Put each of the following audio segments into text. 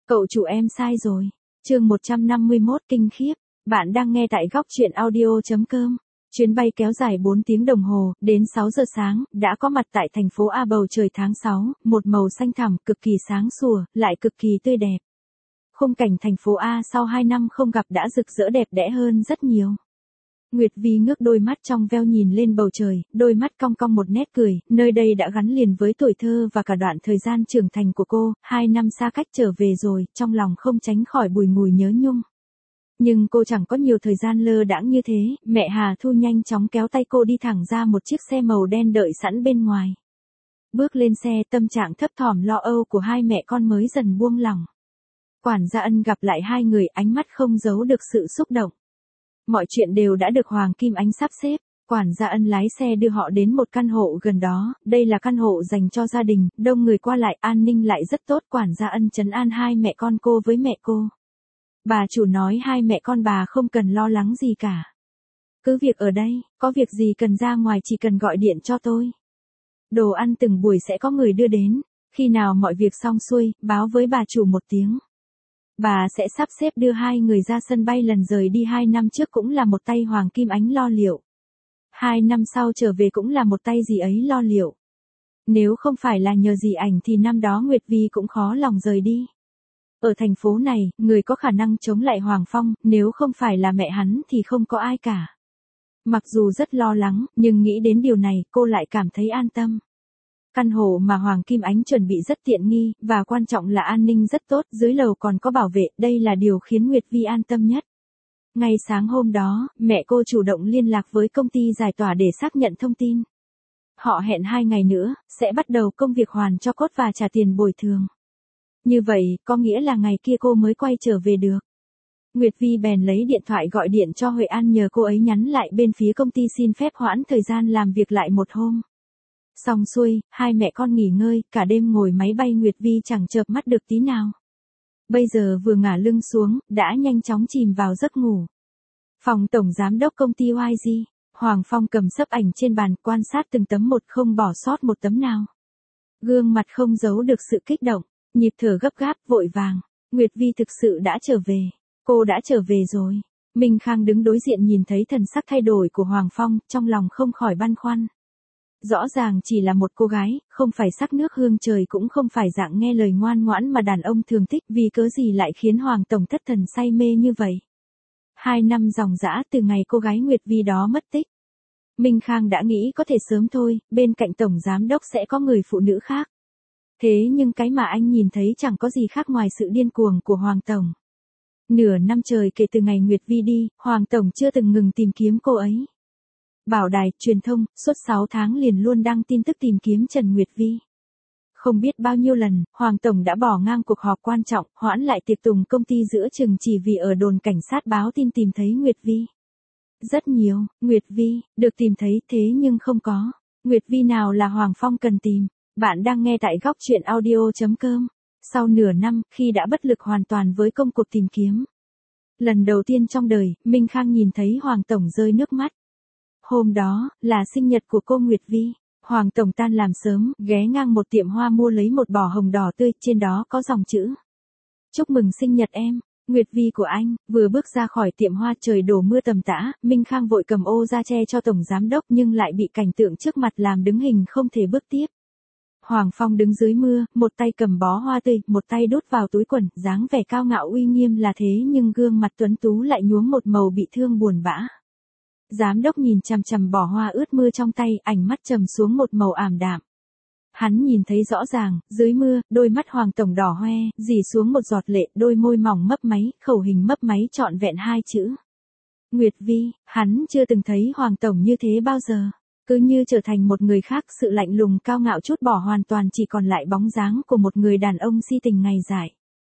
Cậu chủ em sai rồi. Chương 151 kinh khiếp. Bạn đang nghe tại góc truyện audio.com. Chuyến bay kéo dài 4 tiếng đồng hồ, đến 6 giờ sáng, đã có mặt tại thành phố A. Bầu trời tháng 6, một màu xanh thẳm, cực kỳ sáng sủa, lại cực kỳ tươi đẹp. Khung cảnh thành phố A sau 2 năm không gặp đã rực rỡ đẹp đẽ hơn rất nhiều. Nguyệt Vi ngước đôi mắt trong veo nhìn lên bầu trời, đôi mắt cong cong một nét cười, nơi đây đã gắn liền với tuổi thơ và cả đoạn thời gian trưởng thành của cô, 2 năm xa cách trở về rồi, trong lòng không tránh khỏi bùi ngùi nhớ nhung. Nhưng cô chẳng có nhiều thời gian lơ đãng như thế, mẹ Hà Thu nhanh chóng kéo tay cô đi thẳng ra một chiếc xe màu đen đợi sẵn bên ngoài. Bước lên xe, tâm trạng thấp thỏm lo âu của hai mẹ con mới dần buông lỏng. Quản gia Ân gặp lại hai người, ánh mắt không giấu được sự xúc động. Mọi chuyện đều đã được Hoàng Kim Ánh sắp xếp, quản gia Ân lái xe đưa họ đến một căn hộ gần đó, đây là căn hộ dành cho gia đình, đông người qua lại, an ninh lại rất tốt, quản gia Ân trấn an hai mẹ con cô với mẹ cô. Bà chủ nói hai mẹ con bà không cần lo lắng gì cả. Cứ việc ở đây, có việc gì cần ra ngoài chỉ cần gọi điện cho tôi. Đồ ăn từng buổi sẽ có người đưa đến, khi nào mọi việc xong xuôi, báo với bà chủ một tiếng. Bà sẽ sắp xếp đưa hai người ra sân bay, lần rời đi 2 năm trước cũng là một tay Hoàng Kim Ánh lo liệu. 2 năm sau trở về cũng là một tay dì ấy lo liệu. Nếu không phải là nhờ dì ảnh thì năm đó Nguyệt Vi cũng khó lòng rời đi. Ở thành phố này, người có khả năng chống lại Hoàng Phong, nếu không phải là mẹ hắn thì không có ai cả. Mặc dù rất lo lắng, nhưng nghĩ đến điều này, cô lại cảm thấy an tâm. Căn hộ mà Hoàng Kim Ánh chuẩn bị rất tiện nghi, và quan trọng là an ninh rất tốt, dưới lầu còn có bảo vệ, đây là điều khiến Nguyệt Vi an tâm nhất. Ngay sáng hôm đó, mẹ cô chủ động liên lạc với công ty giải tỏa để xác nhận thông tin. Họ hẹn 2 ngày nữa, sẽ bắt đầu công việc hoàn cho cốt và trả tiền bồi thường. Như vậy, có nghĩa là ngày kia cô mới quay trở về được. Nguyệt Vi bèn lấy điện thoại gọi điện cho Huệ An nhờ cô ấy nhắn lại bên phía công ty xin phép hoãn thời gian làm việc lại một hôm. Xong xuôi, hai mẹ con nghỉ ngơi, cả đêm ngồi máy bay Nguyệt Vi chẳng chợp mắt được tí nào. Bây giờ vừa ngả lưng xuống, đã nhanh chóng chìm vào giấc ngủ. Phòng tổng giám đốc công ty YG, Hoàng Phong cầm sấp ảnh trên bàn, quan sát từng tấm một không bỏ sót một tấm nào. Gương mặt không giấu được sự kích động, nhịp thở gấp gáp, vội vàng. Nguyệt Vi thực sự đã trở về. Cô đã trở về rồi. Minh Khang đứng đối diện nhìn thấy thần sắc thay đổi của Hoàng Phong, trong lòng không khỏi băn khoăn. Rõ ràng chỉ là một cô gái, không phải sắc nước hương trời cũng không phải dạng nghe lời ngoan ngoãn mà đàn ông thường thích, vì cớ gì lại khiến Hoàng Tổng thất thần say mê như vậy. 2 năm ròng rã từ ngày cô gái Nguyệt Vi đó mất tích. Minh Khang đã nghĩ có thể sớm thôi, bên cạnh Tổng Giám Đốc sẽ có người phụ nữ khác. Thế nhưng cái mà anh nhìn thấy chẳng có gì khác ngoài sự điên cuồng của Hoàng Tổng. Nửa năm trời kể từ ngày Nguyệt Vi đi, Hoàng Tổng chưa từng ngừng tìm kiếm cô ấy. Bảo đài, truyền thông, suốt 6 tháng liền luôn đăng tin tức tìm kiếm Trần Nguyệt Vi. Không biết bao nhiêu lần, Hoàng Tổng đã bỏ ngang cuộc họp quan trọng, hoãn lại tiệc tùng công ty giữa chừng chỉ vì ở đồn cảnh sát báo tin tìm thấy Nguyệt Vi. Rất nhiều, Nguyệt Vi, được tìm thấy thế nhưng không có. Nguyệt Vi nào là Hoàng Phong cần tìm. Bạn đang nghe tại góc truyện audio.com. Sau nửa năm, khi đã bất lực hoàn toàn với công cuộc tìm kiếm. Lần đầu tiên trong đời, Minh Khang nhìn thấy Hoàng Tổng rơi nước mắt. Hôm đó, là sinh nhật của cô Nguyệt Vi. Hoàng Tổng tan làm sớm, ghé ngang một tiệm hoa mua lấy một bó hồng đỏ tươi, trên đó có dòng chữ. Chúc mừng sinh nhật em, Nguyệt Vi của anh. Vừa bước ra khỏi tiệm hoa trời đổ mưa tầm tã, Minh Khang vội cầm ô ra che cho Tổng Giám Đốc nhưng lại bị cảnh tượng trước mặt làm đứng hình không thể bước tiếp. Hoàng Phong đứng dưới mưa, một tay cầm bó hoa tươi, một tay đút vào túi quần, dáng vẻ cao ngạo uy nghiêm là thế nhưng gương mặt tuấn tú lại nhuốm một màu bị thương buồn bã. Giám đốc nhìn chằm chằm bó hoa ướt mưa trong tay, ánh mắt trầm xuống một màu ảm đạm. Hắn nhìn thấy rõ ràng, dưới mưa, đôi mắt Hoàng Tổng đỏ hoe, rỉ xuống một giọt lệ, đôi môi mỏng mấp máy, khẩu hình mấp máy trọn vẹn 2 chữ. Nguyệt Vi, hắn chưa từng thấy Hoàng Tổng như thế bao giờ. Cứ như trở thành một người khác, sự lạnh lùng cao ngạo chút bỏ hoàn toàn, chỉ còn lại bóng dáng của một người đàn ông si tình ngày dài.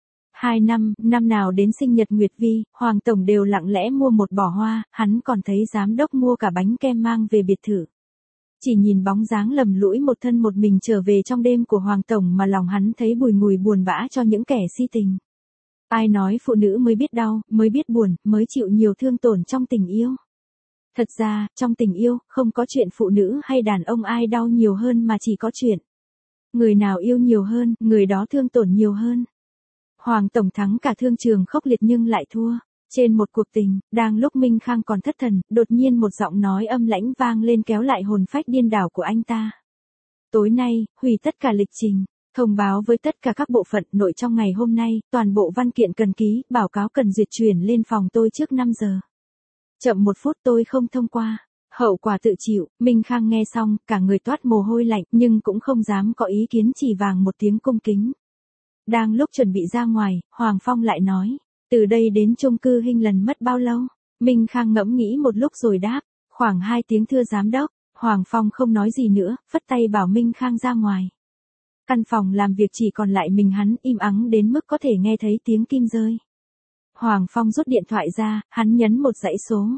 2 năm, năm nào đến sinh nhật Nguyệt Vi, Hoàng Tổng đều lặng lẽ mua một bó hoa, hắn còn thấy giám đốc mua cả bánh kem mang về biệt thự. Chỉ nhìn bóng dáng lầm lũi một thân một mình trở về trong đêm của Hoàng Tổng mà lòng hắn thấy bùi ngùi buồn bã cho những kẻ si tình. Ai nói phụ nữ mới biết đau, mới biết buồn, mới chịu nhiều thương tổn trong tình yêu. Thật ra, trong tình yêu, không có chuyện phụ nữ hay đàn ông ai đau nhiều hơn mà chỉ có chuyện người nào yêu nhiều hơn, người đó thương tổn nhiều hơn. Hoàng Tổng thắng cả thương trường khốc liệt nhưng lại thua. Trên một cuộc tình, đang lúc Minh Khang còn thất thần, đột nhiên một giọng nói âm lãnh vang lên kéo lại hồn phách điên đảo của anh ta. Tối nay, hủy tất cả lịch trình, thông báo với tất cả các bộ phận nội trong ngày hôm nay, toàn bộ văn kiện cần ký, báo cáo cần duyệt chuyển lên phòng tôi trước 5 giờ. Chậm 1 phút tôi không thông qua. Hậu quả tự chịu. Minh Khang nghe xong, cả người toát mồ hôi lạnh, nhưng cũng không dám có ý kiến, chỉ vàng một tiếng cung kính. Đang lúc chuẩn bị ra ngoài, Hoàng Phong lại nói, từ đây đến chung cư Hinh Lần mất bao lâu? Minh Khang ngẫm nghĩ một lúc rồi đáp, khoảng 2 tiếng thưa giám đốc. Hoàng Phong không nói gì nữa, phất tay bảo Minh Khang ra ngoài. Căn phòng làm việc chỉ còn lại mình hắn, im ắng đến mức có thể nghe thấy tiếng kim rơi. Hoàng Phong rút điện thoại ra, hắn nhấn một dãy số.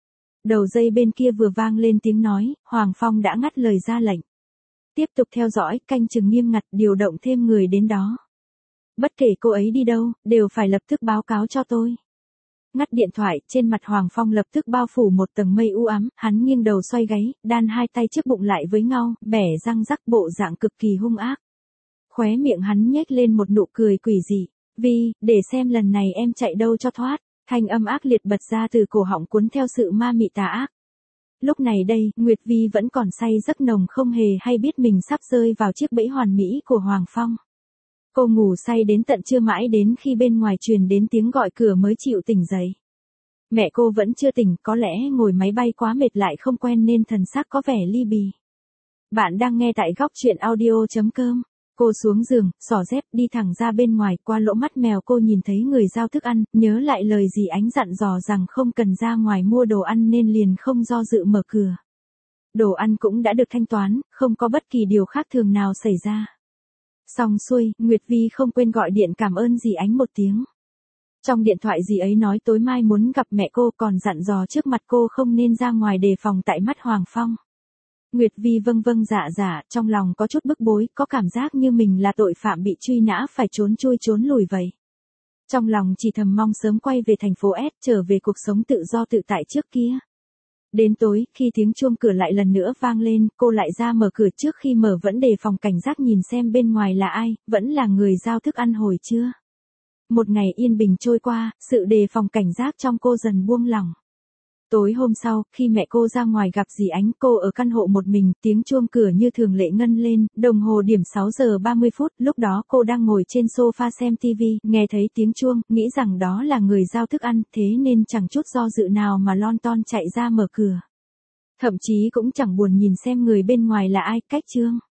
Đầu dây bên kia vừa vang lên tiếng nói, Hoàng Phong đã ngắt lời ra lệnh. Tiếp tục theo dõi, canh chừng nghiêm ngặt, điều động thêm người đến đó. Bất kể cô ấy đi đâu, đều phải lập tức báo cáo cho tôi. Ngắt điện thoại, trên mặt Hoàng Phong lập tức bao phủ một tầng mây u ám, hắn nghiêng đầu xoay gáy, đan hai tay trước bụng lại với nhau, bẻ răng rắc, bộ dạng cực kỳ hung ác. Khóe miệng hắn nhếch lên một nụ cười quỷ dị. Vi, để xem lần này em chạy đâu cho thoát. Thanh âm ác liệt bật ra từ cổ họng cuốn theo sự ma mị tà ác. Lúc này đây, Nguyệt Vi vẫn còn say giấc nồng, không hề hay biết mình sắp rơi vào chiếc bẫy hoàn mỹ của Hoàng Phong. Cô ngủ say đến tận trưa, mãi đến khi bên ngoài truyền đến tiếng gọi cửa mới chịu tỉnh dậy. Mẹ cô vẫn chưa tỉnh, có lẽ ngồi máy bay quá mệt lại không quen nên thần sắc có vẻ li bì. Bạn đang nghe tại góc truyện audio.com. Cô xuống giường, xỏ dép, đi thẳng ra bên ngoài, qua lỗ mắt mèo cô nhìn thấy người giao thức ăn, nhớ lại lời dì Ánh dặn dò rằng không cần ra ngoài mua đồ ăn nên liền không do dự mở cửa. Đồ ăn cũng đã được thanh toán, không có bất kỳ điều khác thường nào xảy ra. Xong xuôi, Nguyệt Vi không quên gọi điện cảm ơn dì Ánh một tiếng. Trong điện thoại dì ấy nói tối mai muốn gặp mẹ cô, còn dặn dò trước mặt cô không nên ra ngoài đề phòng tại mắt Hoàng Phong. Nguyệt Vi vâng vâng dạ dạ, trong lòng có chút bức bối, có cảm giác như mình là tội phạm bị truy nã phải trốn chui trốn lùi vậy. Trong lòng chỉ thầm mong sớm quay về thành phố S, trở về cuộc sống tự do tự tại trước kia. Đến tối, khi tiếng chuông cửa lại lần nữa vang lên, cô lại ra mở cửa, trước khi mở vẫn đề phòng cảnh giác nhìn xem bên ngoài là ai, vẫn là người giao thức ăn hồi trưa. Một ngày yên bình trôi qua, sự đề phòng cảnh giác trong cô dần buông lỏng. Tối hôm sau, khi mẹ cô ra ngoài gặp dì Ánh, cô ở căn hộ một mình, tiếng chuông cửa như thường lệ ngân lên, đồng hồ điểm 6 giờ 30 phút, lúc đó cô đang ngồi trên sofa xem TV, nghe thấy tiếng chuông, nghĩ rằng đó là người giao thức ăn, thế nên chẳng chút do dự nào mà lon ton chạy ra mở cửa. Thậm chí cũng chẳng buồn nhìn xem người bên ngoài là ai, cách chương.